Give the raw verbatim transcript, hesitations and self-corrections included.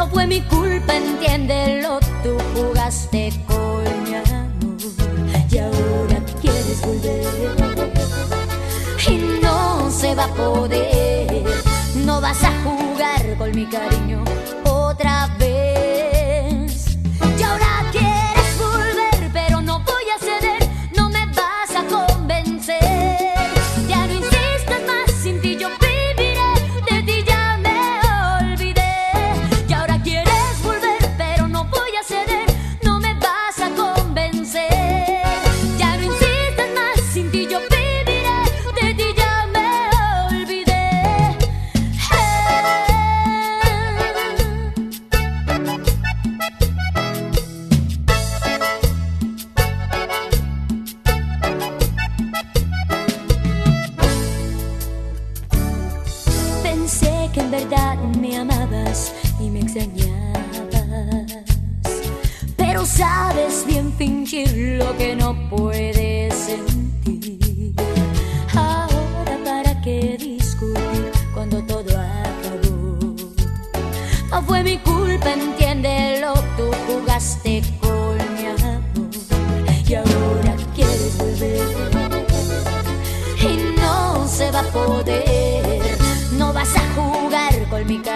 No fue mi culpa, entiéndelo, tú jugaste con mi amor y ahora quieres volver y no se va a poder. No vas a jugar con mi cariño otra vez. Y ahora quieres volver, pero no voy a ceder, no me vas a convencer. Ya no insistas más, sin ti yo viviré, de ti ya me olvidé. Y ahora quieres volver, pero no voy a ceder, no me vas a convencer. Ya no insistas más, sin ti yo viviré, de ti ya me olvidé. Pensé que en verdad me amabas y me extrañabas, pero sabes bien fingir lo que no puedes sentir. Ahora para qué discutir cuando todo acabó. No fue mi culpa, entiéndelo, tú jugaste con mi amor y ahora quieres volver y no se va a poder. No vas a jugar con mi cariño